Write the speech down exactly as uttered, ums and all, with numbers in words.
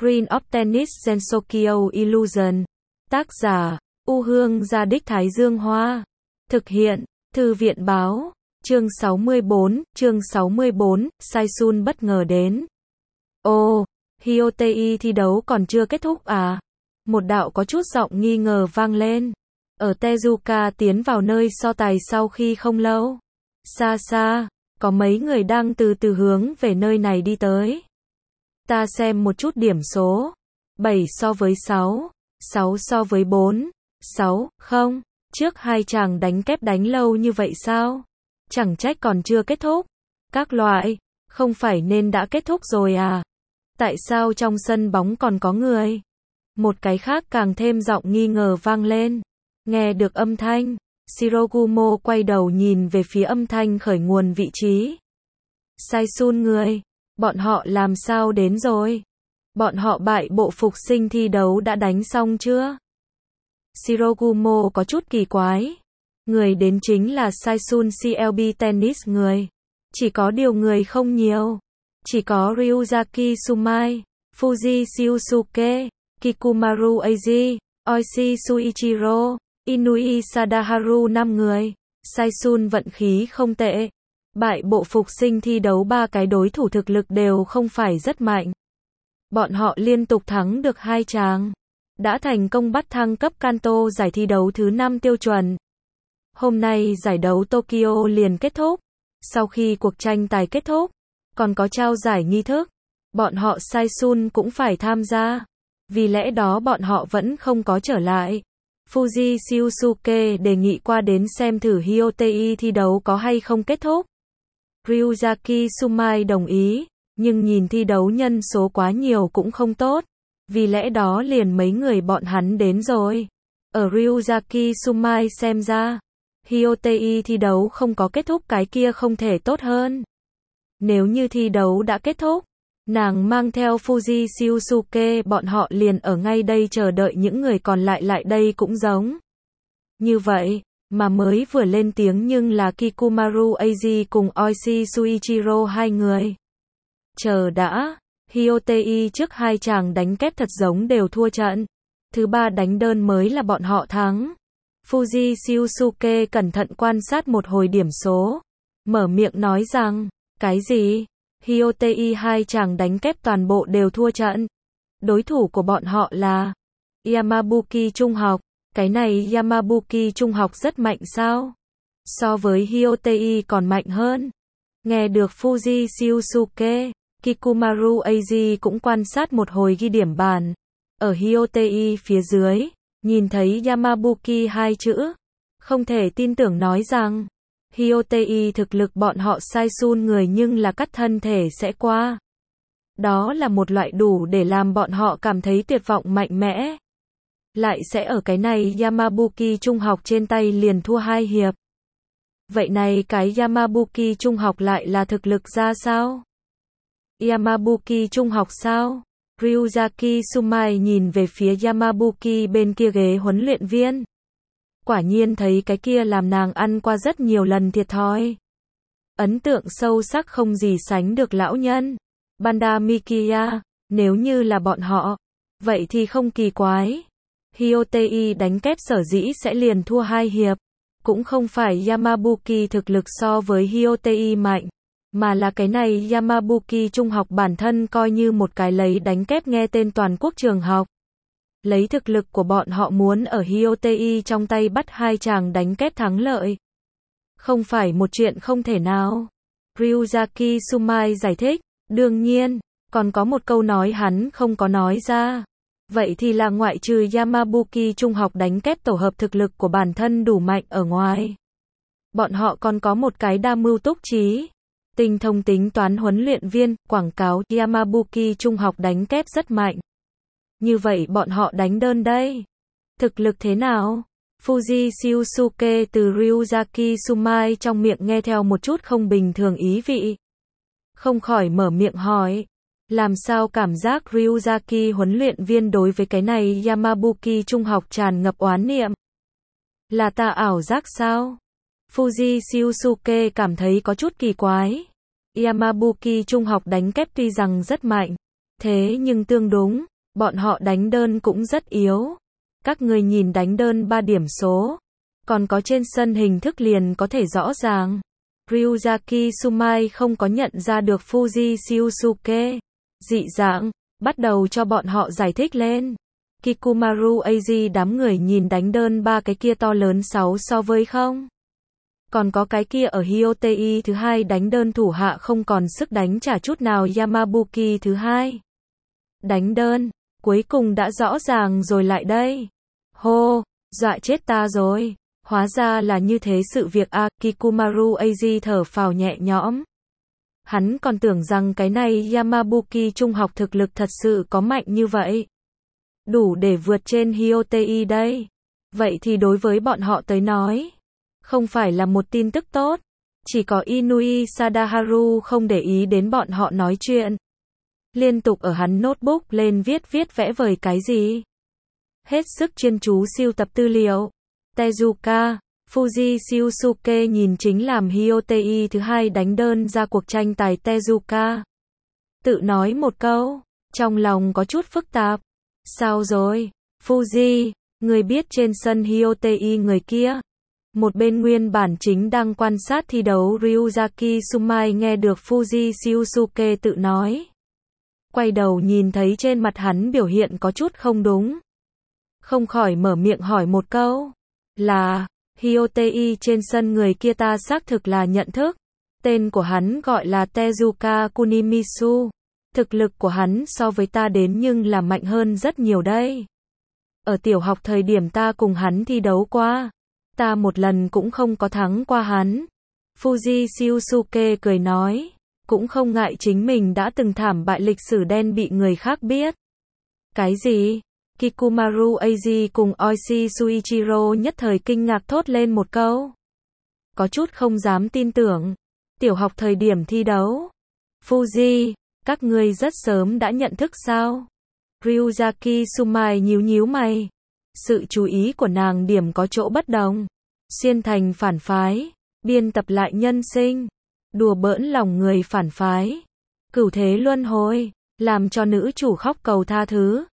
Green of Tennis Gensokyo Illusion. Tác giả, U Hương Gia Đích Thái Dương Hoa. Thực hiện, Thư viện Báo. Chương sáu mươi bốn, chương sáu mươi bốn, Saisun bất ngờ đến. Ồ, Hyotei thi đấu còn chưa kết thúc à? Một đạo có chút giọng nghi ngờ vang lên. Ở Tezuka tiến vào nơi so tài sau khi không lâu. Xa xa, có mấy người đang từ từ hướng về nơi này đi tới. Ta xem một chút điểm số. bảy so với sáu, sáu so với bốn, sáu, không. Trước hai chàng đánh kép đánh lâu như vậy sao? Chẳng trách còn chưa kết thúc. Các loại, không phải nên đã kết thúc rồi à? Tại sao trong sân bóng còn có người? Một cái khác càng thêm giọng nghi ngờ vang lên. Nghe được âm thanh, Shirogumo quay đầu nhìn về phía âm thanh khởi nguồn vị trí. Saisun người, bọn họ làm sao đến rồi? Bọn họ bại bộ phục sinh thi đấu đã đánh xong chưa? Shirogumo có chút kỳ quái. Người đến chính là Saisun xê lờ bê Tennis người. Chỉ có điều người không nhiều. Chỉ có Ryuzaki Sumai, Fuji Shiosuke, Kikumaru Eiji, Oishi Suichiro, Inui Sadaharu năm người. Saisun vận khí không tệ. Bại bộ phục sinh thi đấu ba cái đối thủ thực lực đều không phải rất mạnh. Bọn họ liên tục thắng được hai chàng. Đã thành công bắt thăng cấp Kanto giải thi đấu thứ năm tiêu chuẩn. Hôm nay giải đấu Tokyo liền kết thúc. Sau khi cuộc tranh tài kết thúc, còn có trao giải nghi thức. Bọn họ Saisun cũng phải tham gia. Vì lẽ đó bọn họ vẫn không có trở lại. Fuji Shiosuke đề nghị qua đến xem thử Hyotei thi đấu có hay không kết thúc. Ryuzaki Sumai đồng ý, nhưng nhìn thi đấu nhân số quá nhiều cũng không tốt. Vì lẽ đó liền mấy người bọn hắn đến rồi. Ở Ryuzaki Sumai xem ra, Hyotei thi đấu không có kết thúc cái kia không thể tốt hơn. Nếu như thi đấu đã kết thúc, nàng mang theo Fuji Shiosuke bọn họ liền ở ngay đây chờ đợi những người còn lại lại đây cũng giống. Như vậy, mà mới vừa lên tiếng nhưng là Kikumaru Eiji cùng Oishi Suichiro hai người. Chờ đã, Hyotei trước hai chàng đánh kép thật giống đều thua trận. Thứ ba đánh đơn mới là bọn họ thắng. Fuji Shiosuke cẩn thận quan sát một hồi điểm số. Mở miệng nói rằng, cái gì? Hyotei hai chàng đánh kép toàn bộ đều thua trận. Đối thủ của bọn họ là Yamabuki Trung học. Cái này Yamabuki Trung học rất mạnh sao? So với Hyotei còn mạnh hơn. Nghe được Fuji Shiosuke, Kikumaru Eiji cũng quan sát một hồi ghi điểm bàn. Ở Hyotei phía dưới, nhìn thấy Yamabuki hai chữ. Không thể tin tưởng nói rằng, Hyotei thực lực bọn họ Saisun người nhưng là cắt thân thể sẽ qua. Đó là một loại đủ để làm bọn họ cảm thấy tuyệt vọng mạnh mẽ. Lại sẽ ở cái này Yamabuki Trung học trên tay liền thua hai hiệp. Vậy này cái Yamabuki Trung học lại là thực lực ra sao? Yamabuki Trung học sao? Ryuzaki Sumai nhìn về phía Yamabuki bên kia ghế huấn luyện viên. Quả nhiên thấy cái kia làm nàng ăn qua rất nhiều lần thiệt thòi. Ấn tượng sâu sắc không gì sánh được lão nhân. Banda Mikiya, nếu như là bọn họ, vậy thì không kỳ quái. Hyotei đánh kép sở dĩ sẽ liền thua hai hiệp. Cũng không phải Yamabuki thực lực so với Hyotei mạnh, mà là cái này Yamabuki Trung học bản thân coi như một cái lấy đánh kép nghe tên toàn quốc trường học. Lấy thực lực của bọn họ muốn ở Hyotei trong tay bắt hai chàng đánh kép thắng lợi. Không phải một chuyện không thể nào. Ryuzaki Sumai giải thích, đương nhiên, còn có một câu nói hắn không có nói ra. Vậy thì là ngoại trừ Yamabuki Trung học đánh kép tổ hợp thực lực của bản thân đủ mạnh ở ngoài. Bọn họ còn có một cái đa mưu túc trí. Tinh thông tính toán huấn luyện viên, quảng cáo Yamabuki Trung học đánh kép rất mạnh. Như vậy bọn họ đánh đơn đây. Thực lực thế nào? Fuji Shiosuke từ Ryuzaki Sumai trong miệng nghe theo một chút không bình thường ý vị. Không khỏi mở miệng hỏi. Làm sao cảm giác Ryuzaki huấn luyện viên đối với cái này Yamabuki Trung học tràn ngập oán niệm? Là ta ảo giác sao? Fuji Shiosuke cảm thấy có chút kỳ quái. Yamabuki Trung học đánh kép tuy rằng rất mạnh, thế nhưng tương đúng, Bọn họ đánh đơn cũng rất yếu. Các người nhìn đánh đơn ba điểm số. Còn có trên sân hình thức liền có thể rõ ràng. Ryuzaki Sumai không có nhận ra được Fuji Shiosuke. Dị dạng, bắt đầu cho bọn họ giải thích lên. Kikumaru Az đám người nhìn đánh đơn ba cái kia to lớn sáu so với không. Còn có cái kia ở Hyotei thứ hai đánh đơn thủ hạ không còn sức đánh trả chút nào Yamabuki thứ hai. Đánh đơn, cuối cùng đã rõ ràng rồi lại đây. Hô, dọa chết ta rồi. Hóa ra là như thế sự việc a, à, Kikumaru Az thở phào nhẹ nhõm. Hắn còn tưởng rằng cái này Yamabuki trung học thực lực thật sự có mạnh như vậy. Đủ để vượt trên Hyotei đây. Vậy thì đối với bọn họ tới nói, không phải là một tin tức tốt. Chỉ có Inui Sadaharu không để ý đến bọn họ nói chuyện. Liên tục ở hắn notebook lên viết viết vẽ vời cái gì. Hết sức chuyên chú siêu tập tư liệu. Tezuka, Fuji Shiosuke nhìn chính làm Hyotei thứ hai đánh đơn ra cuộc tranh tài Tezuka. Tự nói một câu, trong lòng có chút phức tạp. Sao rồi, Fuji, người biết trên sân Hyotei người kia. Một bên nguyên bản chính đang quan sát thi đấu Ryuzaki Sumai nghe được Fuji Shiosuke tự nói. Quay đầu nhìn thấy trên mặt hắn biểu hiện có chút không đúng. Không khỏi mở miệng hỏi một câu. Là, Hyotei trên sân người kia ta xác thực là nhận thức. Tên của hắn gọi là Tezuka Kunimisu. Thực lực của hắn so với ta đến nhưng là mạnh hơn rất nhiều đây. Ở tiểu học thời điểm ta cùng hắn thi đấu qua. Ta một lần cũng không có thắng qua hắn. Fuji Shiosuke cười nói. Cũng không ngại chính mình đã từng thảm bại lịch sử đen bị người khác biết. Cái gì? Kikumaru Az cùng Oishi Suichiro nhất thời kinh ngạc thốt lên một câu. Có chút không dám tin tưởng. Tiểu học thời điểm thi đấu. Fuji, các ngươi rất sớm đã nhận thức sao? Ryuzaki Sumai nhíu nhíu mày. Sự chú ý của nàng điểm có chỗ bất đồng. Xuyên thành phản phái. Biên tập lại nhân sinh. Đùa bỡn lòng người phản phái. Cửu thế luân hồi. Làm cho nữ chủ khóc cầu tha thứ.